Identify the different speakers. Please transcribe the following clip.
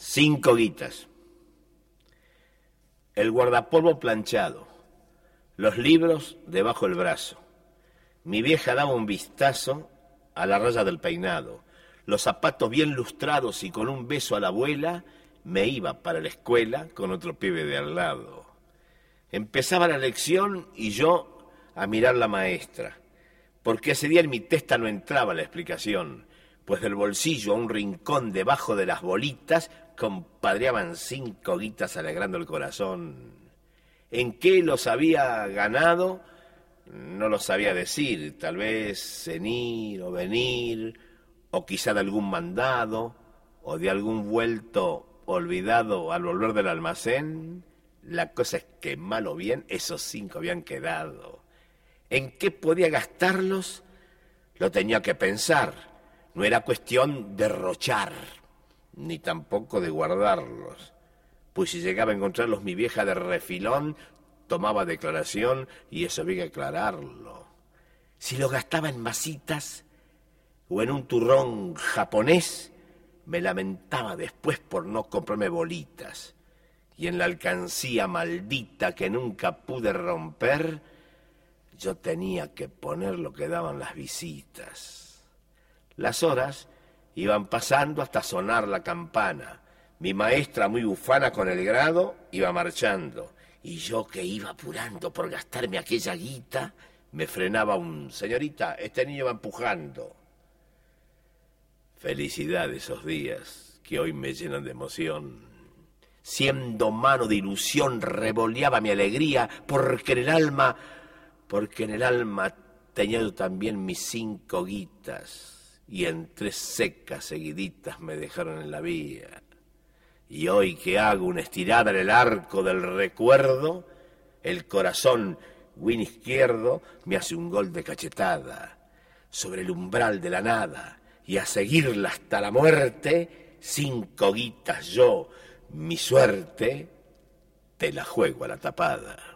Speaker 1: 5 guitas. El guardapolvo planchado, los libros debajo del brazo. Mi vieja daba un vistazo a la raya del peinado, los zapatos bien lustrados y con un beso a la abuela me iba para la escuela con otro pibe de al lado. Empezaba la lección y yo a mirar la maestra, porque ese día en mi testa no entraba la explicación, pues del bolsillo a un rincón debajo de las bolitas compadreaban 5 guitas alegrando el corazón. ¿En qué los había ganado? No lo sabía decir, tal vez en ir o venir, o quizá de algún mandado, o de algún vuelto olvidado al volver del almacén. La cosa es que mal o bien esos 5 habían quedado. ¿En qué podía gastarlos? Lo tenía que pensar, no era cuestión de derrochar, ni tampoco de guardarlos, pues si llegaba a encontrarlos mi vieja de refilón, tomaba declaración y eso había que aclararlo. Si lo gastaba en masitas o en un turrón japonés, me lamentaba después por no comprarme bolitas. Y en la alcancía maldita que nunca pude romper, yo tenía que poner lo que daban las visitas. Las horas iban pasando hasta sonar la campana. Mi maestra, muy bufana con el grado, iba marchando. Y yo que iba apurando por gastarme aquella guita, me frenaba un: señorita, este niño va empujando. Felicidad de esos días que hoy me llenan de emoción. Siendo mano de ilusión revoleaba mi alegría, porque en el alma tenía yo también mis 5 guitas. Y en 3 secas seguiditas me dejaron en la vía. Y hoy que hago una estirada en el arco del recuerdo, el corazón win izquierdo me hace un gol de cachetada. Sobre el umbral de la nada, y a seguirla hasta la muerte, 5 guitas yo, mi suerte, te la juego a la tapada.